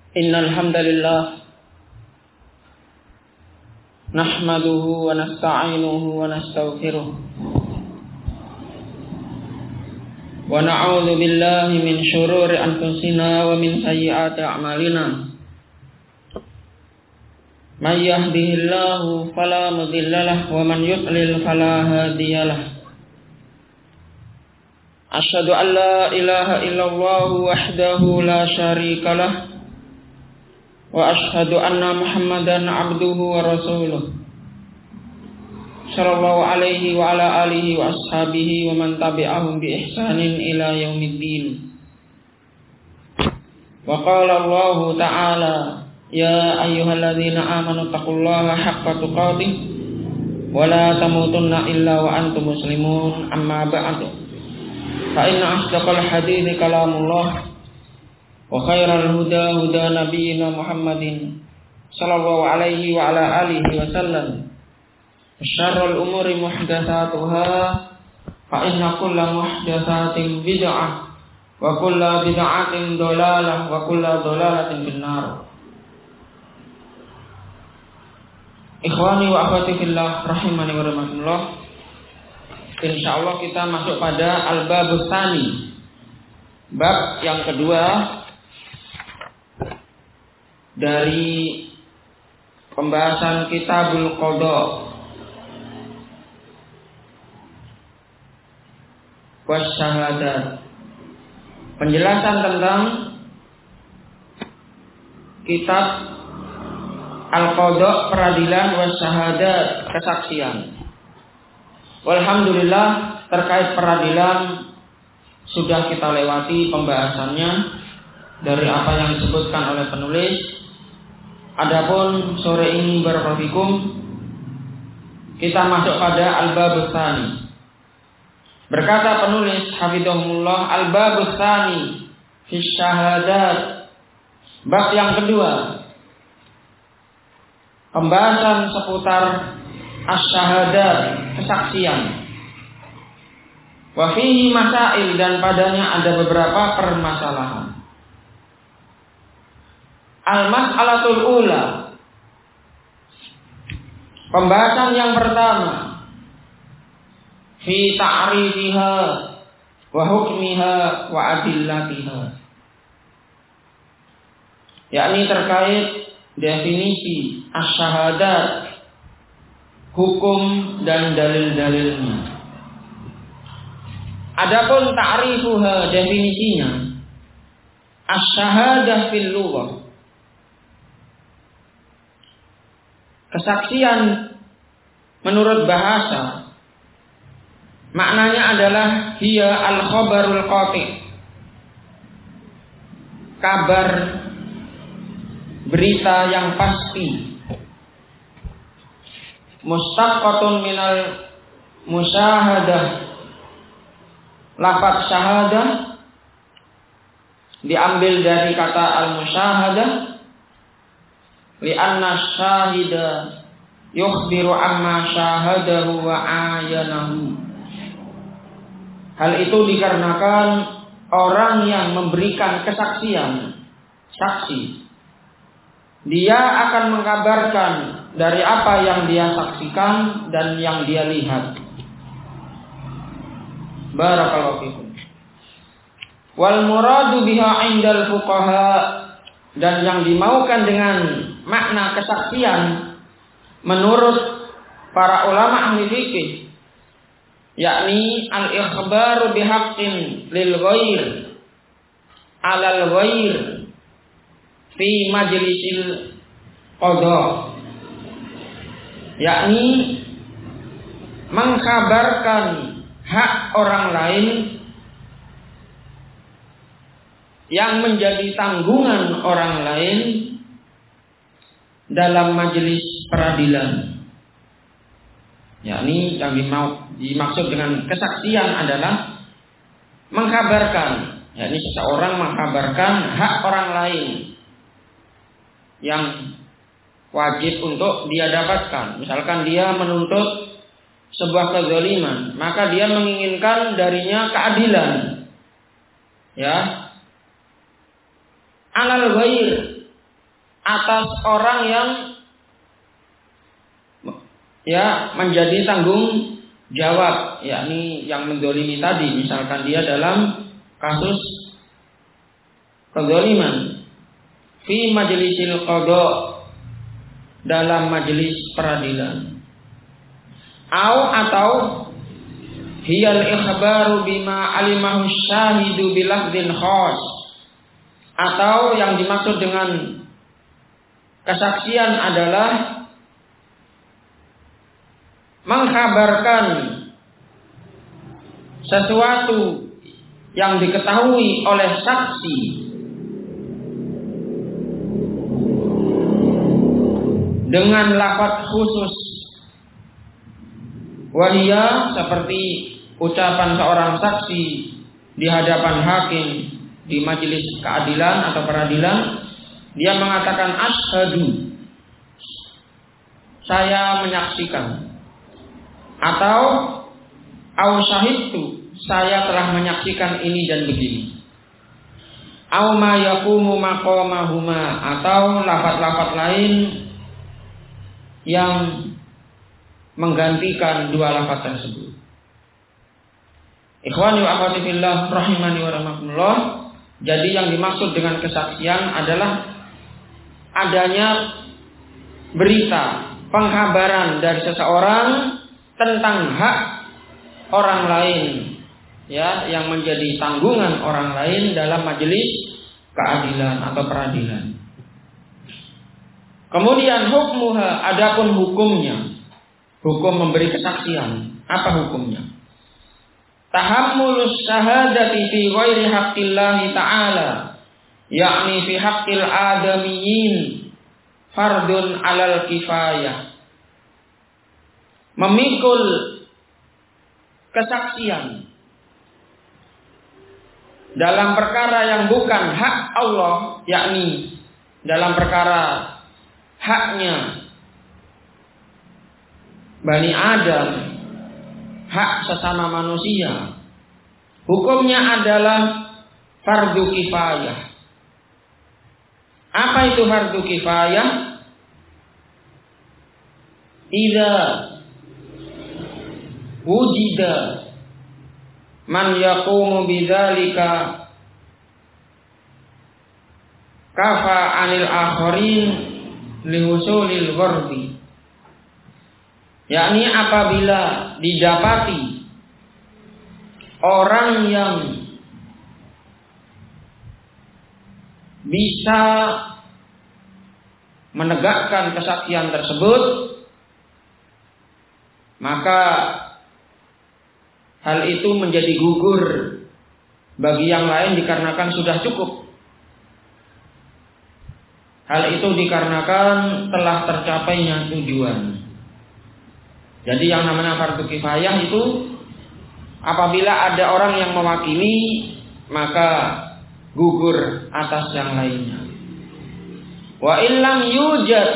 Innal hamdalillah nahmaduhu wa nasta'inuhu wa nastaghfiruh wa na'udzu billahi min shururi anfusina wa min sayyiati a'malina. May yahdihillahu fala mudhillalah wa man yudlil fala hadiyalah. Asyhadu an la ilaha illallah wahdahu la syarikalah wa ashhadu anna Muhammadan abduhu wa rasuluh sallallahu alaihi wa ala alihi wa ashabihi wa man tabi'ahum bi ihsanin ila yaumiddin. Wa qala Allah ta'ala ya ayyuhalladzina amanu taqullaha haqqa tuqatih wa la tamutunna illa wa antum muslimun. Amma ba'du, fa inna asdaqal hadithi kalamullah wa khairal huda huda nabiyyina Muhammadin sallallahu alaihi wa ala alihi wa sallam. Syarrul umuri muhdatsatuha fa inna kulla muhdatsatin bid'ah wa kulla bid'atin dhalalah wa kulla dhalalatin finnar. Ikhwani wa akhwati fillah rahimani wa rahimakumullah. Insyaallah kita masuk pada al-babus tsani, bab yang kedua dari pembahasan Kitabul Qada was Syahadat. Penjelasan tentang kitab Al-Qada, peradilan, was Syahadat, kesaksian. Walhamdulillah, terkait peradilan sudah kita lewati pembahasannya dari apa yang disebutkan oleh penulis. Adapun sore ini barakallahu kita masuk pada al-babus tsani. Berkata penulis hafizahumullah, al-babus tsani fi syahadat, bab yang kedua, pembahasan seputar asy-syahadat, kesaksian. Wa fihi masail, dan padanya ada beberapa permasalahan. Al-mas'alatul ula, pembahasan yang pertama, fi ta'rifiha wa hukmiha wa adillatiha, yakni terkait definisi asy-syahadat, hukum dan dalil-dalilnya. Adapun ta'rifuha, definisinya, asy-syahadah fil lughah, kesaksian menurut bahasa, maknanya adalah hiya al-khabarul qati', kabar, berita yang pasti, mustaqqatun minal musyahadah, lafaz syahadah diambil dari kata al-musyahadah, li'anna syahida yukhbiru amma syahadahu wa ayanahu. Hal itu dikarenakan orang yang memberikan kesaksian, saksi, dia akan mengkabarkan dari apa yang dia saksikan dan yang dia lihat. Barakallahu fikum. Wal muradu biha 'indal fuqaha, dan yang dimaukan dengan makna kesaksian menurut para ulama ahli fikih, yakni al-ikhbaru bihaqqin lil ghair 'alal ghair fi majlisil qada, yakni mengkabarkan hak orang lain yang menjadi tanggungan orang lain dalam majelis peradilan. Yakni yang dimaksud dengan kesaksian adalah mengkabarkan, yakni seseorang mengkabarkan hak orang lain yang wajib untuk dia dapatkan. Misalkan dia menuntut sebuah kezaliman, maka dia menginginkan darinya keadilan. Ya, alal ghair, atas orang yang menjadi tanggung jawab, yakni yang mendolimi tadi. Misalkan dia dalam kasus kezaliman fi majlisil qada, dalam majelis peradilan, atau hiyal ikhbaru bima alimahu syahidu bilafdin khas, atau yang dimaksud dengan kesaksian adalah mengkhabarkan sesuatu yang diketahui oleh saksi dengan lafaz khusus. Wahia, seperti ucapan seorang saksi di hadapan hakim di majelis keadilan atau peradilan, dia mengatakan asyhadu, saya menyaksikan, atau au syahidtu, saya telah menyaksikan ini dan begini. Au ma yaqumu maqamahuma, atau lafaz-lafaz lain yang menggantikan dua lafaz tersebut. Ikhwani wa akhwati fillah rahimani wa rahimakumullah. Jadi yang dimaksud dengan kesaksian adalah adanya berita, pengkabaran dari seseorang tentang hak orang lain, yang menjadi tanggungan orang lain dalam majelis keadilan atau peradilan. Kemudian hukmuha, adapun hukumnya, hukum memberi kesaksian, apa hukumnya? Tahammulus syahadati fi ghairi haqqillahi ta'ala, yakni fi haqqil adamiyyin, fardun 'alal kifayah. Memikul kesaksian dalam perkara yang bukan hak Allah, yakni dalam perkara haknya Bani Adam, hak sesama manusia, hukumnya adalah fardu kifayah. Apa itu fardu kifayah? Idza wujida man yaqumu bidzalika kafa 'anil akharin lihusulil gharbi, yakni apabila didapati orang yang bisa menegakkan kesaksian tersebut, maka hal itu menjadi gugur bagi yang lain dikarenakan sudah cukup. Hal itu dikarenakan telah tercapainya tujuan. Jadi yang namanya fardu kifayah itu apabila ada orang yang mewakili, maka gugur atas yang lainnya. Wa illam yujad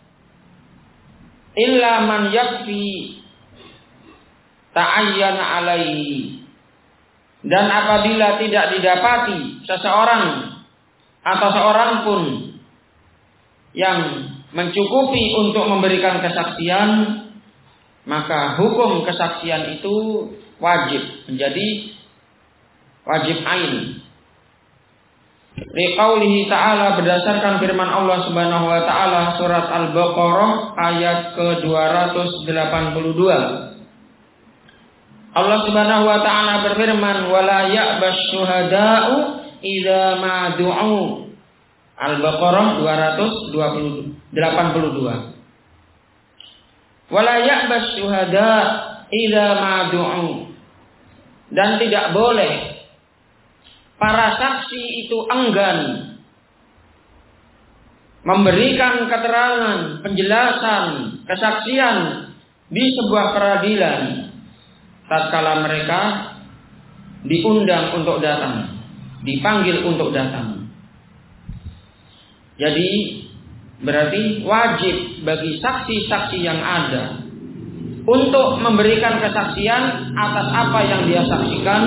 illa man yakfi ta'ayyana alaihi, dan apabila tidak didapati seseorang atau seorang pun yang mencukupi untuk memberikan kesaksian, maka hukum kesaksian itu wajib, menjadi wajib ain. Liqaulihi ta'ala, berdasarkan firman Allah Subhanahu wa taala surat Al-Baqarah ayat ke-282. Allah Subhanahu wa taala berfirman, wala ya'bas syuhada'u idza ma du'u. Al-Baqarah 282. Wala ya'bas syuhada idza ma du'u. Dan tidak boleh para saksi itu enggan memberikan keterangan, penjelasan, kesaksian di sebuah peradilan tatkala mereka diundang untuk datang, dipanggil untuk datang. Jadi berarti wajib bagi saksi-saksi yang ada untuk memberikan kesaksian atas apa yang dia saksikan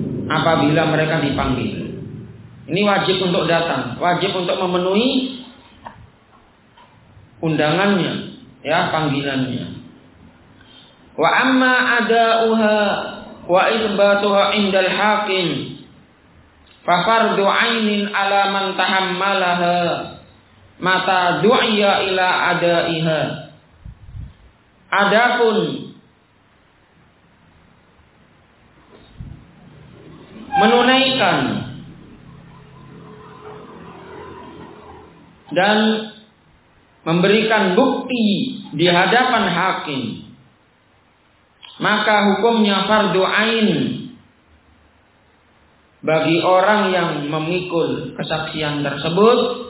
apabila mereka dipanggil. Ini wajib untuk datang, wajib untuk memenuhi undangannya, ya, panggilannya. Wa amma adauha wa isbatuha indal hakim fa fardu ainin ala man tahammalaha mata du'iya ila adaiha. Adapun menunaikan dan memberikan bukti di hadapan hakim, maka hukumnya fardu ain bagi orang yang memikul kesaksian tersebut.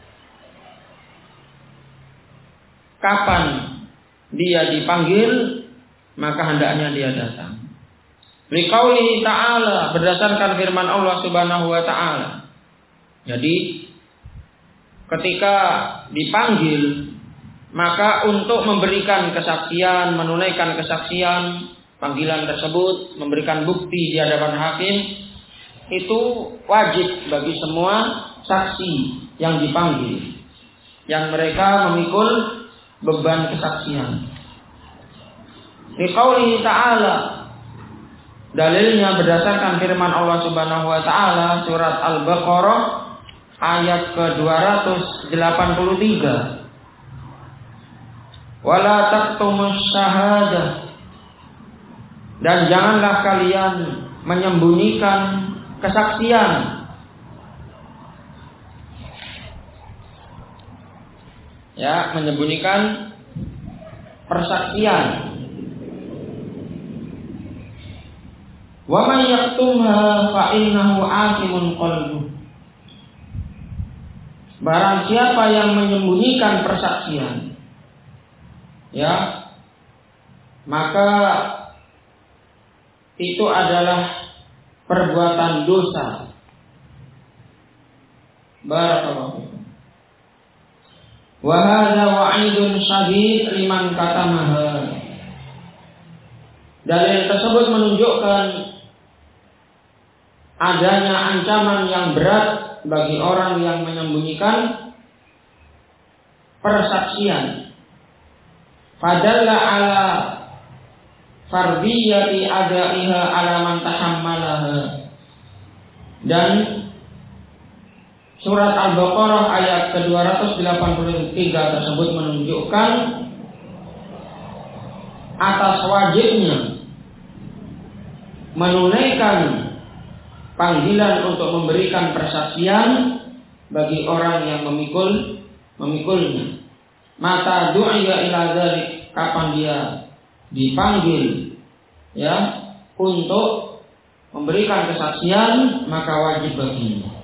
Kapan dia dipanggil, maka hendaknya dia datang. Liqaulihi ta'ala, berdasarkan firman Allah Subhanahu wa ta'ala. Jadi ketika dipanggil, maka untuk memberikan kesaksian, menunaikan kesaksian, panggilan tersebut, memberikan bukti di hadapan hakim, itu wajib bagi semua saksi yang dipanggil, yang mereka memikul beban kesaksian. Liqaulihi ta'ala, dalilnya berdasarkan firman Allah Subhanahu wa ta'ala surat Al-Baqarah ayat ke-283. Wala taktumus syahadah, dan janganlah kalian menyembunyikan kesaksian. Ya, menyembunyikan persaksian. Wa may yaktumha fa innahu aqimun qalbuh. Barang siapa yang menyembunyikan persaksian, ya, maka itu adalah perbuatan dosa. Barakallahu fikum. Wa hadza wa'idun syadid liman katamaha. Dalil tersebut menunjukkan adanya ancaman yang berat bagi orang yang menyembunyikan persaksian. Fadalla ala fardiyati adaiha ala man tahammalaha. Dan surat Al-Baqarah ayat ke-283 tersebut menunjukkan atas wajibnya menunaikan panggilan untuk memberikan persaksian bagi orang yang memikulnya. Mata du'iya ila dzalik, kapan dia dipanggil, ya, untuk memberikan kesaksian, maka wajib baginya.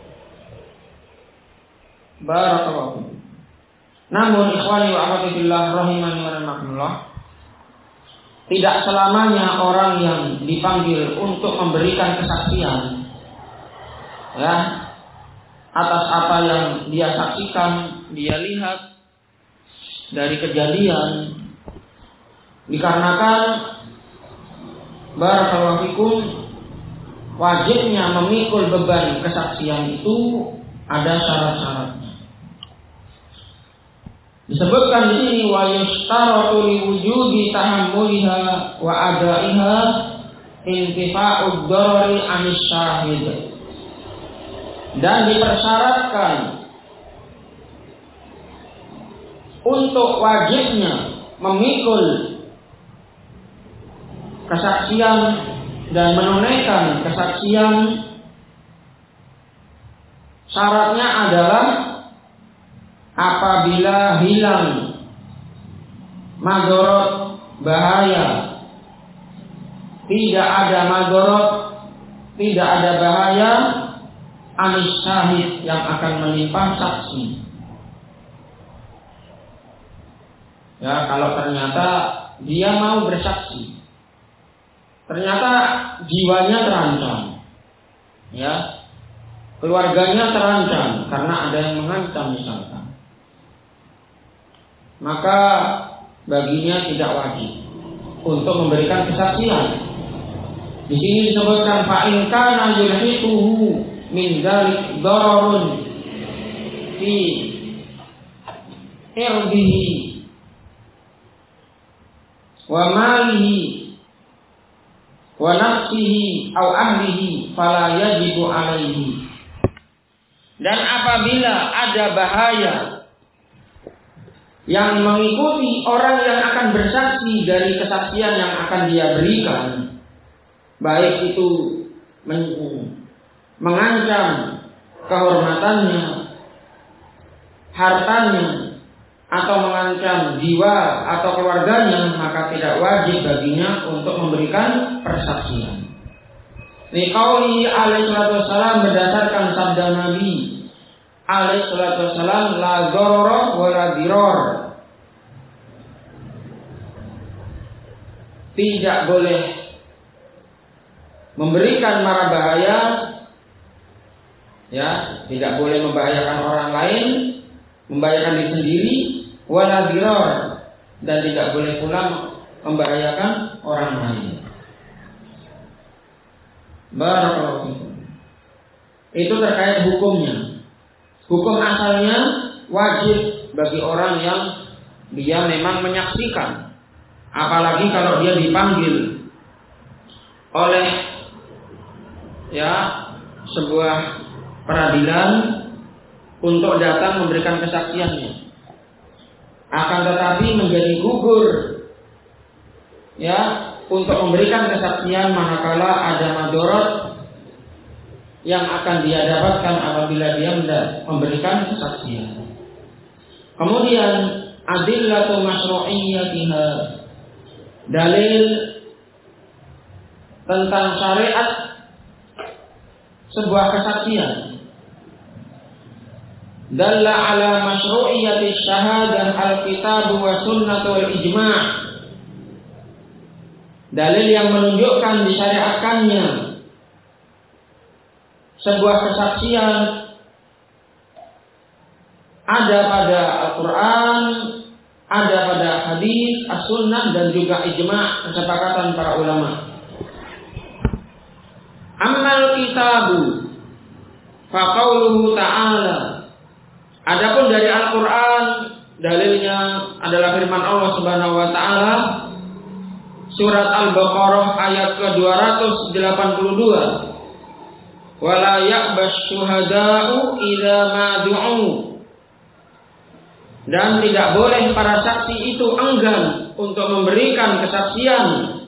Barakallahu. Namun ikhwani wa akhwati fillah rahimani wa rahimakumullah, tidak selamanya orang yang dipanggil untuk memberikan kesaksian, ya, atas apa yang dia saksikan, dia lihat dari kejadian, dikarenakan barakallahu fikum wajibnya memikul beban kesaksian itu ada syarat-syaratnya. Disebutkan di sini wa yustaratu li wujudi tahammuliha wa adaiha intifa'ud darari 'anis syahid. Dan dipersyaratkan untuk wajibnya memikul kesaksian dan menunaikan kesaksian, syaratnya adalah apabila hilang madorot, bahaya. Tidak ada madorot, tidak ada bahaya anis syahid yang akan menimpa saksi. Ya, kalau ternyata dia mau bersaksi, ternyata jiwanya terancam, ya, keluarganya terancam karena ada yang mengancam misalkan, maka baginya tidak wajib untuk memberikan kesaksian. Di sini disebutkan fa in kana yulhiquhu min dzalik dararun fi irdihi wa malihi wa nafsihi au ahlihi fala yajibu alaihi. Dan apabila ada bahaya yang mengikuti orang yang akan bersaksi dari kesaksian yang akan dia berikan, baik itu mengancam kehormatannya, hartanya, atau mengancam jiwa atau keluarganya, maka tidak wajib baginya untuk memberikan persaksian. Liqauli alaihi salatu wassalam, berdasarkan sabda Nabi alaihi salatu wassalam, la dharara wa la dirar. Tidak boleh memberikan mara bahaya, ya, tidak boleh membahayakan orang lain, membahayakan diri sendiri, wala dirar, dan tidak boleh pula membahayakan orang lain. Barakallahu fikum. Itu terkait hukumnya. Hukum asalnya wajib bagi orang yang dia memang menyaksikan, apalagi kalau dia dipanggil oleh sebuah peradilan untuk datang memberikan kesaksiannya. Akan tetapi menjadi gugur untuk memberikan kesaksian manakala ada madarat yang akan dia dapatkan apabila dia memberikan kesaksian. Kemudian adillatu masyru'iyyatiha, dalil tentang syariat sebuah kesaksian. Dalla ala masyru'iyyati syahadah al-kitab wa sunnah wal ijma'. Dalil yang menunjukkan disyariatkannya sebuah kesaksian ada pada Al-Quran, ada pada hadis, as-sunnah, dan juga ijma', kesepakatan para ulama. Ammal kitabu faqauluhu ta'ala. Adapun dari Al-Quran, dalilnya adalah firman Allah Subhanahu wa taala, surat Al-Baqarah ayat ke-282. Wala ya'bas syuhada'u idza ma du'u. Dan tidak boleh para saksi itu enggan untuk memberikan kesaksian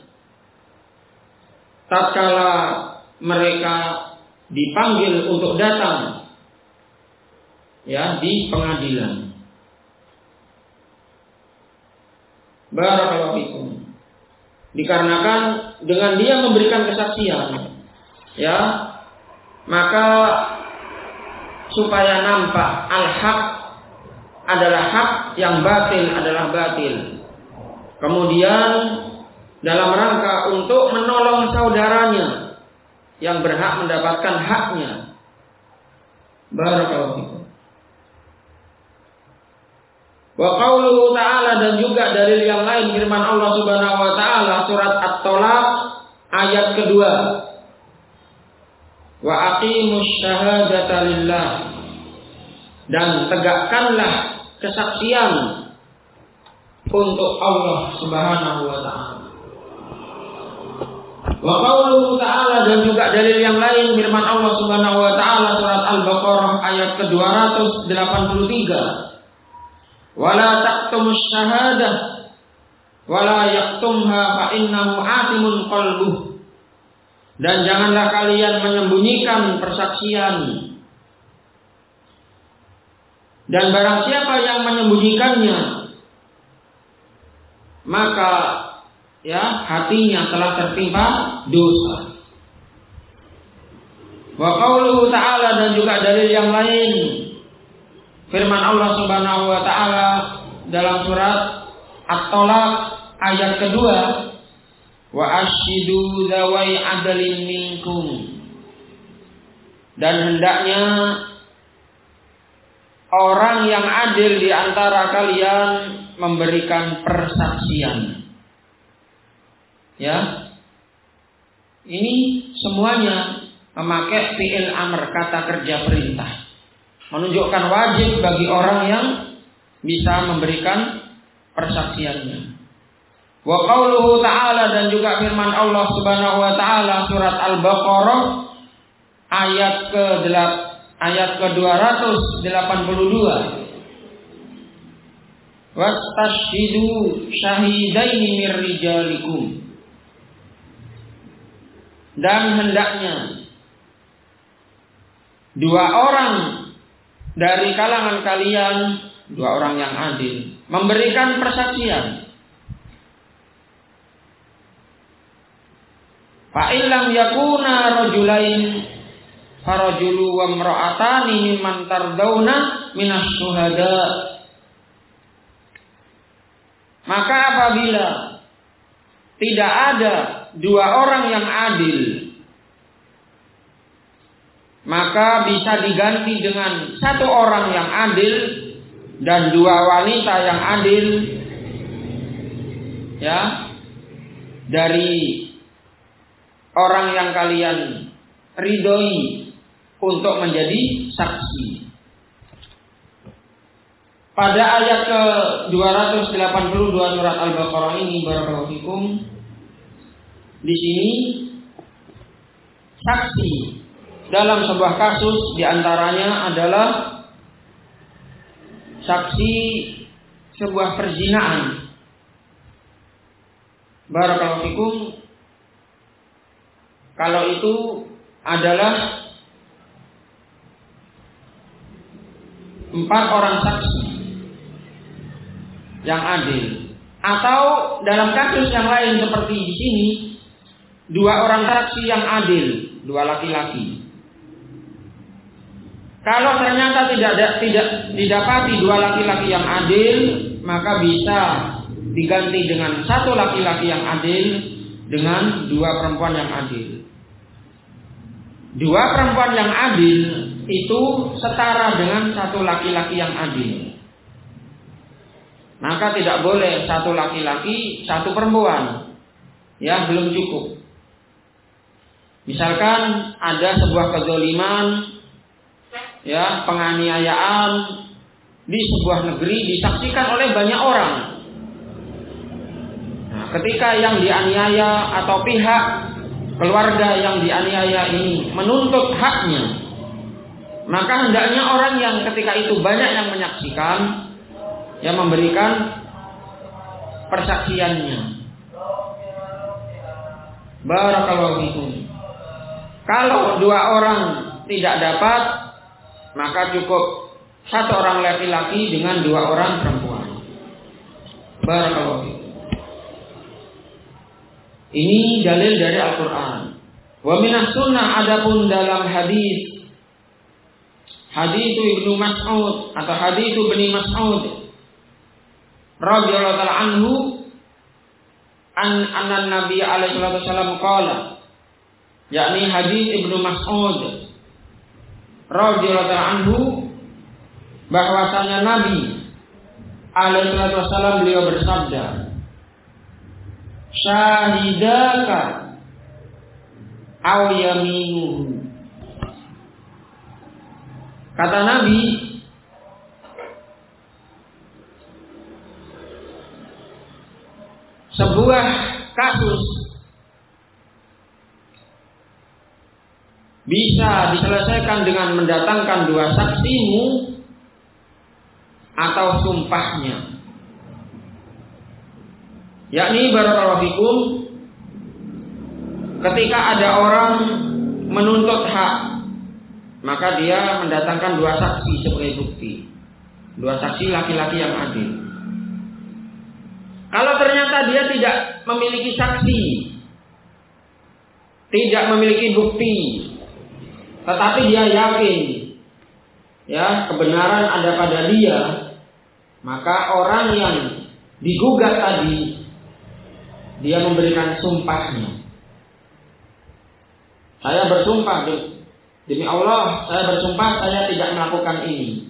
tatkala mereka dipanggil untuk datang di pengadilan. Barakallahu fikum. Dikarenakan dengan dia memberikan kesaksian, maka supaya nampak al-haq adalah hak, yang batil adalah batil. Kemudian dalam rangka untuk menolong saudaranya yang berhak mendapatkan haknya. Barakallahu fikum. Wa qauluhu ta'ala, dan juga dalil yang lain firman Allah Subhanahu wa taala surat At-Talaq ayat kedua. Wa aqimus syahadata lillah, dan tegakkanlah kesaksian untuk Allah Subhanahu wa taala. Wa qauluhu ta'ala, dan juga dalil yang lain firman Allah Subhanahu wa taala surat Al-Baqarah ayat ke-283. Wala taqtumus syahadah wala yaktumha fa innahu atimun qalbuh. Dan janganlah kalian menyembunyikan persaksian, dan barang siapa yang menyembunyikannya maka hatinya telah tertimpa dosa. Wa qauluhu ta'ala, dan juga dalil yang lain firman Allah Subhanahu wa taala dalam surat At-Talaq ayat kedua, wa asyidu zawai adlin minkum, dan hendaknya orang yang adil di antara kalian memberikan persaksian. Ini semuanya memakai fi'il amr, kata kerja perintah, menunjukkan wajib bagi orang yang bisa memberikan persaksiannya. Wa qauluhu ta'ala, dan juga firman Allah Subhanahu wa taala surat Al-Baqarah ayat ke-282. Wastashhidu syahidaini mir rijalikum. Dan hendaknya 2 orang dari kalangan kalian, 2 orang yang adil, memberikan persaksian. Fa illam yakuna rajulain farajulu wa imra'atani mimman tardawna minas syuhada. Maka apabila tidak ada 2 orang yang adil, maka bisa diganti dengan 1 orang yang adil dan 2 wanita yang adil, ya, dari orang yang kalian ridhoi untuk menjadi saksi. Pada ayat ke-282 surat Al-Baqarah ini, barakallahu fikum, di sini saksi dalam sebuah kasus diantaranya adalah saksi sebuah perzinaan. Barakallahu fikum, kalau itu adalah 4 orang saksi yang adil, atau dalam kasus yang lain seperti di sini 2 orang saksi yang adil, 2 laki-laki. Kalau ternyata tidak didapati 2 laki-laki yang adil, maka bisa diganti dengan 1 laki-laki yang adil dengan 2 perempuan yang adil. 2 perempuan yang adil itu setara dengan 1 laki-laki yang adil. Maka tidak boleh 1 laki-laki 1 perempuan. Ya, belum cukup. Misalkan ada sebuah kezaliman, ya, penganiayaan di sebuah negeri disaksikan oleh banyak orang. Nah, ketika yang dianiaya atau pihak keluarga yang dianiaya ini menuntut haknya, maka hendaknya orang yang ketika itu banyak yang menyaksikan, yang memberikan persaksiannya. Barakallahu fikum. Kalau 2 orang tidak dapat, maka cukup 1 orang laki-laki dengan 2 orang perempuan. Barakallahu fikum. Ini dalil dari Al-Quran. Wa minas sunnah, adapun dalam hadis Ibnu Mas'ud atau hadis Ibnu Mas'ud radhiyallahu ta'ala anhu, anna Nabi alaihi wasallam qala, yakni hadis Ibnu Mas'ud radhiyallahu ta'ala anhu, bahwasanya Nabi alaihi wasallam beliau bersabda, syahidaka aw yaminuhu. Kata Nabi, sebuah kasus bisa diselesaikan dengan mendatangkan 2 saksimu atau sumpahnya. Yakni barakallahu fikum, ketika ada orang menuntut hak, maka dia mendatangkan 2 saksi sebagai bukti. 2 saksi laki-laki yang adil. Kalau ternyata dia tidak memiliki saksi, tidak memiliki bukti, tetapi dia yakin, ya, kebenaran ada pada dia, maka orang yang digugat tadi, dia memberikan sumpahnya. Saya bersumpah, demi Allah, saya bersumpah saya tidak melakukan ini.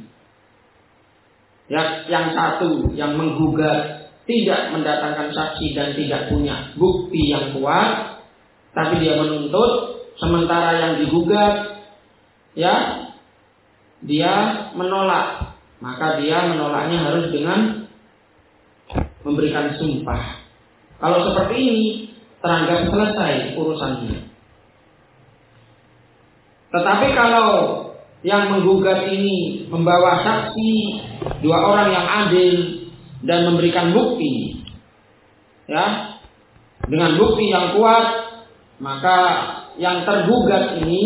Ya, yang satu yang menggugat tidak mendatangkan saksi dan tidak punya bukti yang kuat, tapi dia menuntut, sementara yang digugat, ya, dia menolak maka dia menolaknya harus dengan memberikan sumpah. Kalau seperti ini teranggap selesai urusannya. Tetapi kalau yang menggugat ini membawa saksi 2 orang yang adil dan memberikan bukti, ya, dengan bukti yang kuat, maka yang tergugat ini,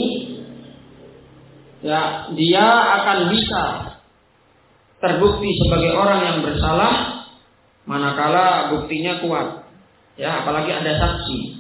ya, dia akan bisa terbukti sebagai orang yang bersalah manakala buktinya kuat, ya, apalagi ada saksi.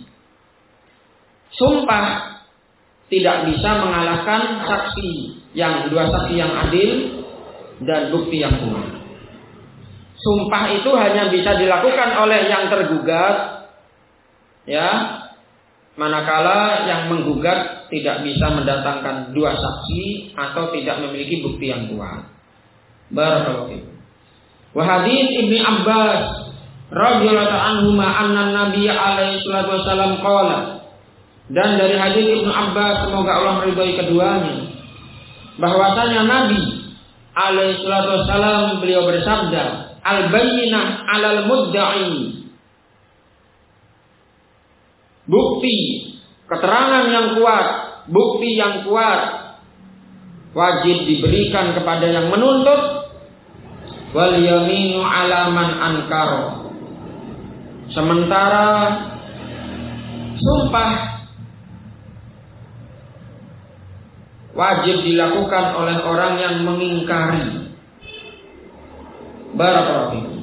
Sumpah tidak bisa mengalahkan saksi yang 2 saksi yang adil dan bukti yang kuat. Sumpah itu hanya bisa dilakukan oleh yang tergugat, ya, manakala yang menggugat tidak bisa mendatangkan 2 saksi atau tidak memiliki bukti yang kuat. Barakallahu fiikum. Wa hadits Ibnu Abbas radhiyallahu anhuma anna Nabi alaihi salatu wasallam qala, dan dari hadits Ibnu Abbas semoga Allah meridhai keduanya, bahwasanya Nabi alaihi salatu wasallam beliau bersabda, al-bayyinah 'alal mudda'i, bukti, keterangan yang kuat, bukti yang kuat wajib diberikan kepada yang menuntut, wal yaminu 'ala man ankara, sementara sumpah wajib dilakukan oleh orang yang mengingkari. Barakallahu fiikum.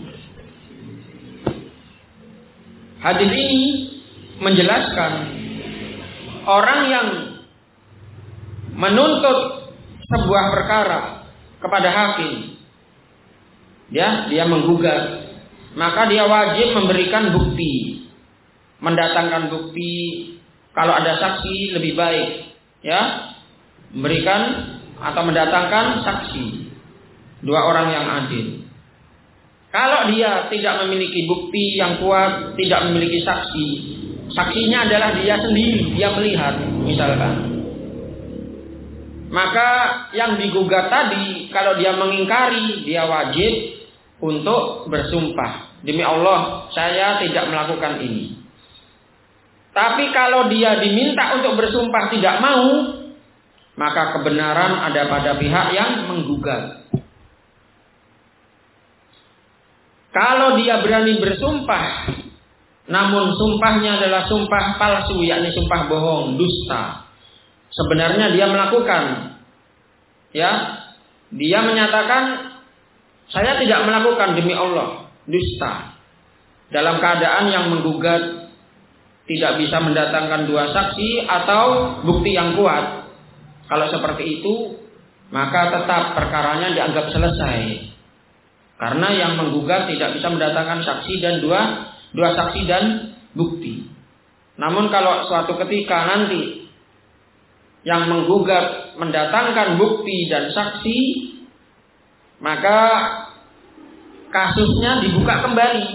Hadis ini menjelaskan orang yang menuntut sebuah perkara kepada hakim, ya, dia menggugat, maka dia wajib memberikan bukti, mendatangkan bukti. Kalau ada saksi lebih baik, ya, memberikan atau mendatangkan saksi 2 orang yang adil. Kalau dia tidak memiliki bukti yang kuat, tidak memiliki saksi, saksinya adalah dia sendiri, dia melihat misalkan, maka yang digugat tadi kalau dia mengingkari, dia wajib untuk bersumpah, demi Allah saya tidak melakukan ini. Tapi kalau dia diminta untuk bersumpah tidak mau, maka kebenaran ada pada pihak yang menggugat. Kalau dia berani bersumpah, namun sumpahnya adalah sumpah palsu, yakni sumpah bohong, dusta, sebenarnya dia melakukan, ya, dia menyatakan saya tidak melakukan demi Allah, dusta. Dalam keadaan yang menggugat tidak bisa mendatangkan 2 saksi atau bukti yang kuat. Kalau seperti itu, maka tetap perkaranya dianggap selesai. Karena yang menggugat tidak bisa mendatangkan saksi dan dua saksi dan bukti. Namun kalau suatu ketika nanti yang menggugat mendatangkan bukti dan saksi, maka kasusnya dibuka kembali,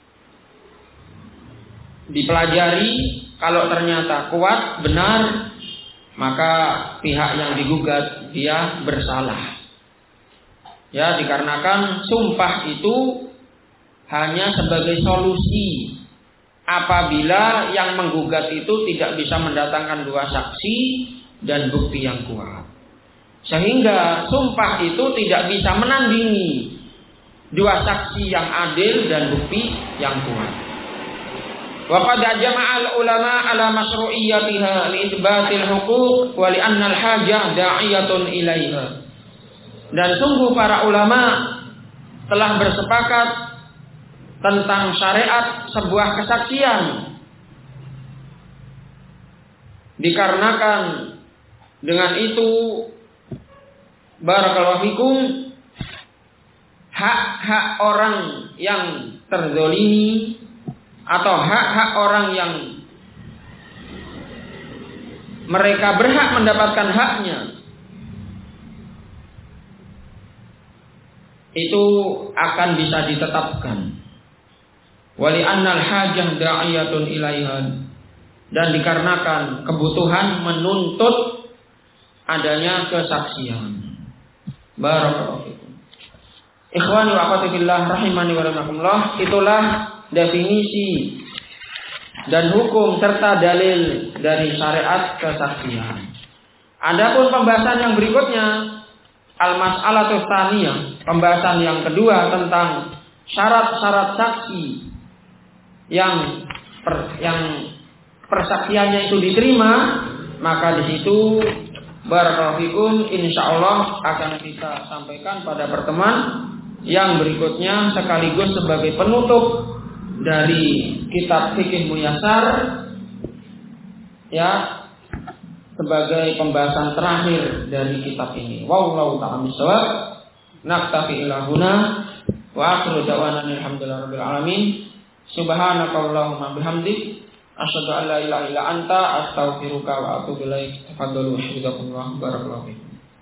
dipelajari. Kalau ternyata kuat, benar, maka pihak yang digugat dia bersalah. Ya, dikarenakan sumpah itu hanya sebagai solusi apabila yang menggugat itu tidak bisa mendatangkan 2 saksi dan bukti yang kuat. Sehingga sumpah itu tidak bisa menandingi 2 saksi yang adil dan bukti yang kuat. Wa qad jama'al ulama ala masyru'iyyatiha li itsbatil huquq wa li anna al-hajah da'iyatun ilaiha. Dan sungguh para ulama telah bersepakat tentang syariat sebuah kesaksian, dikarenakan dengan itu, barakallahu fikum, hak-hak orang yang terzolimi atau hak-hak orang yang mereka berhak mendapatkan haknya, itu akan bisa ditetapkan. Wali annal hajah da'iyatun ilaihan, dan dikarenakan kebutuhan menuntut adanya kesaksian. Barakallahu fikum. Ikhwani wa akhwati fillah rahimani wa rahimakumullah, itulah definisi dan hukum serta dalil dari syariat kesaksian. Adapun pembahasan yang berikutnya, al-mas'alatu tsaniyah, pembahasan yang kedua tentang syarat-syarat saksi yang persaksiannya itu diterima, maka di situ barakallahu fikum insyaallah akan kita sampaikan pada pertemuan yang berikutnya sekaligus sebagai penutup dari kitab Fiqh Muyassar, ya, sebagai pembahasan terakhir dari kitab ini. Wallahu ta'ala bishawab. Naktafi ila huna wa akhiru da'wana alhamdulillahirabbil alamin. Subhanakallahumma bihamdik asyhadu an la ilaha illa anta astaghfiruka wa atubu ilaik. Tafadhalu hafizakumullah barakallahu fiik.